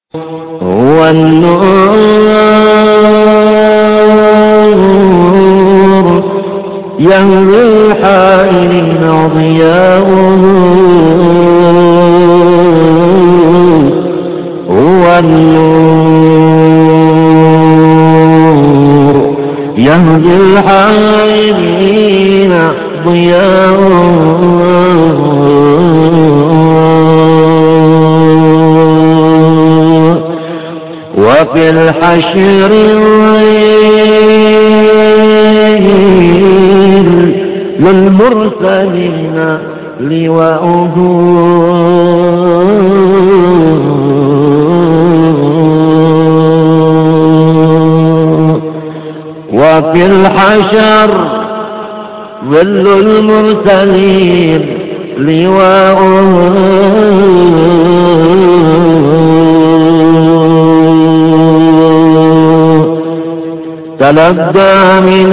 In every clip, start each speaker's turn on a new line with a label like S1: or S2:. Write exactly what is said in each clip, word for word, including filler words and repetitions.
S1: هو النور يهدي الحائرين ضياؤه. هو النور يهدي الحائرين ضياؤه. وفي الحشر للمرسلين لواؤه. وفي الحشر ظل المرسلين لواؤه. تلبى من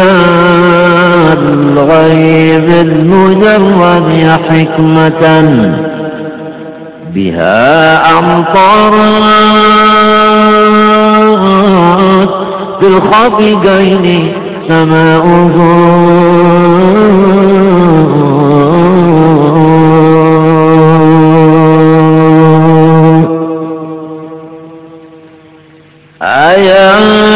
S1: الغيظ المجرد حكمة بها أمطرت في الخفقين سماؤه. أيا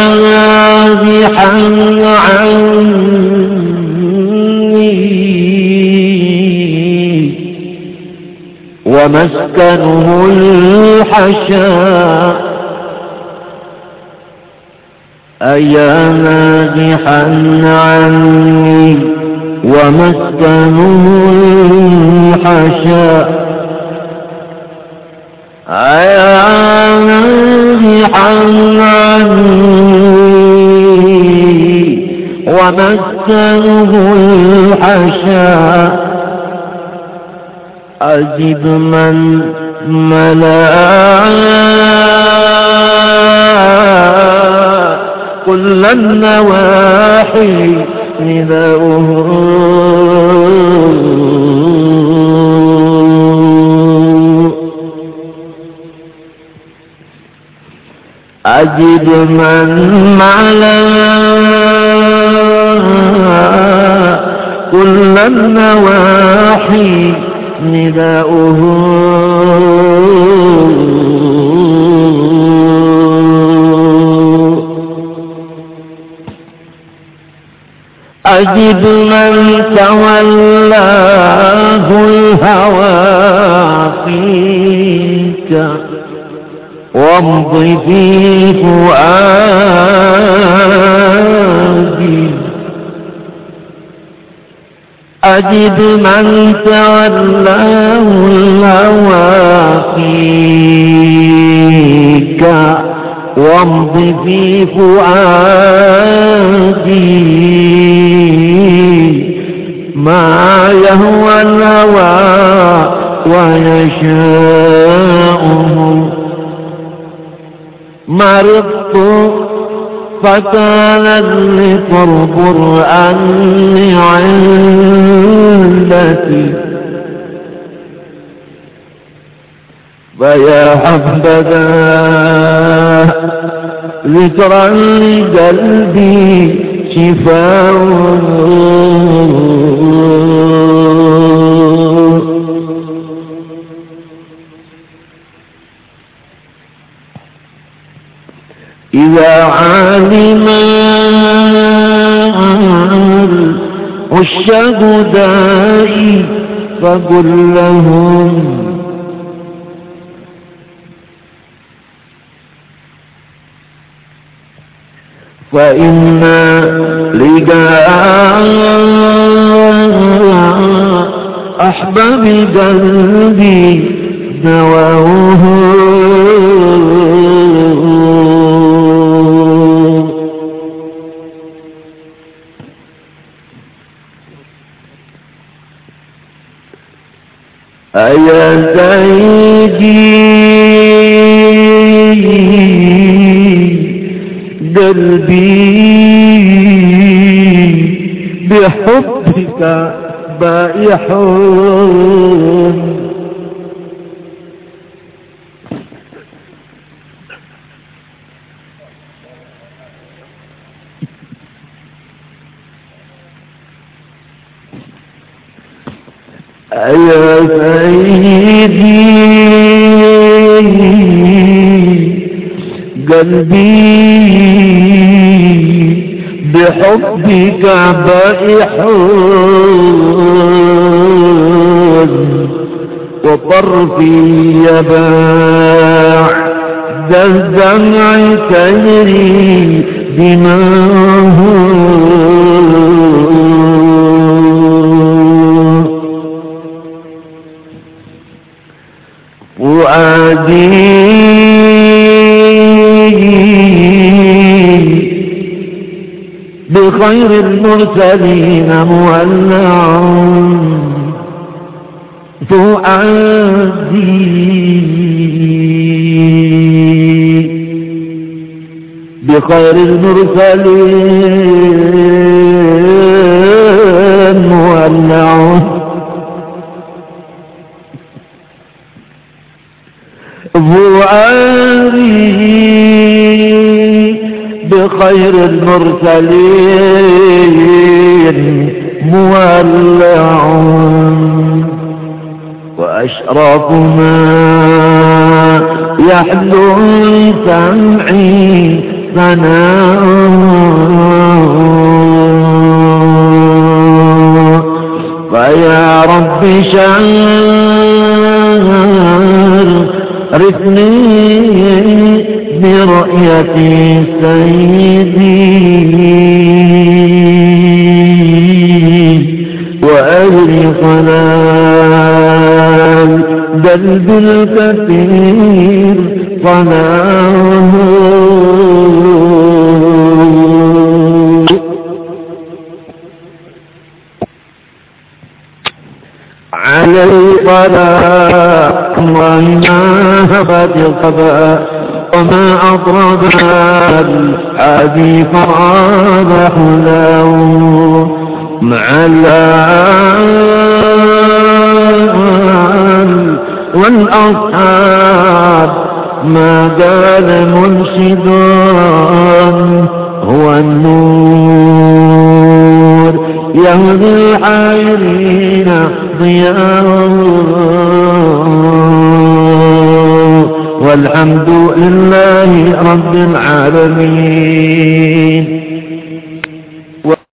S1: ومسكنه الحشاء. أيا ناجحا عني ومسكنه الحشاء. أيا ناجحا عني ومسكنه الحشاء. أجب من ملأ كل النواحي نداؤه. أجب من ملأ كل النواحي نداؤه. أجب من تولاه الهوى فيك وامض في فؤادي. أجب من تولاه الهوى فيك وامض في فؤادي. ما يهوى الهوى ويشاءه. مرضت فكانت لقرب الأن عندتي. فيا حبذا ذكرا لقلبي شفاء. إذا علم العشاق دائي فقل لهم فإن لقاء أحباب قلبي دواؤه. أيا سيدي قلبي بحبك بائح. يا سيدي قلبي بحبك بائح وطرفي يباع ذا الدمع تجري دماه فؤادي بخير المرسلين مولع فؤادي بخير المرسلين مولع فؤادي بخير المرسلين مولع وأشرف ما يحلو سمعي ثناء فيا رب شارفني برؤية سيدي وأجري صلاة قلب الكثير صلاة على الصلاة وما هبت القضاء وما أطرب الحادي فراد حلاه مع الآل والأصحاب ما قال منشدان هو النور يهدي الحائرين ضياء والحمد لله رب العالمين.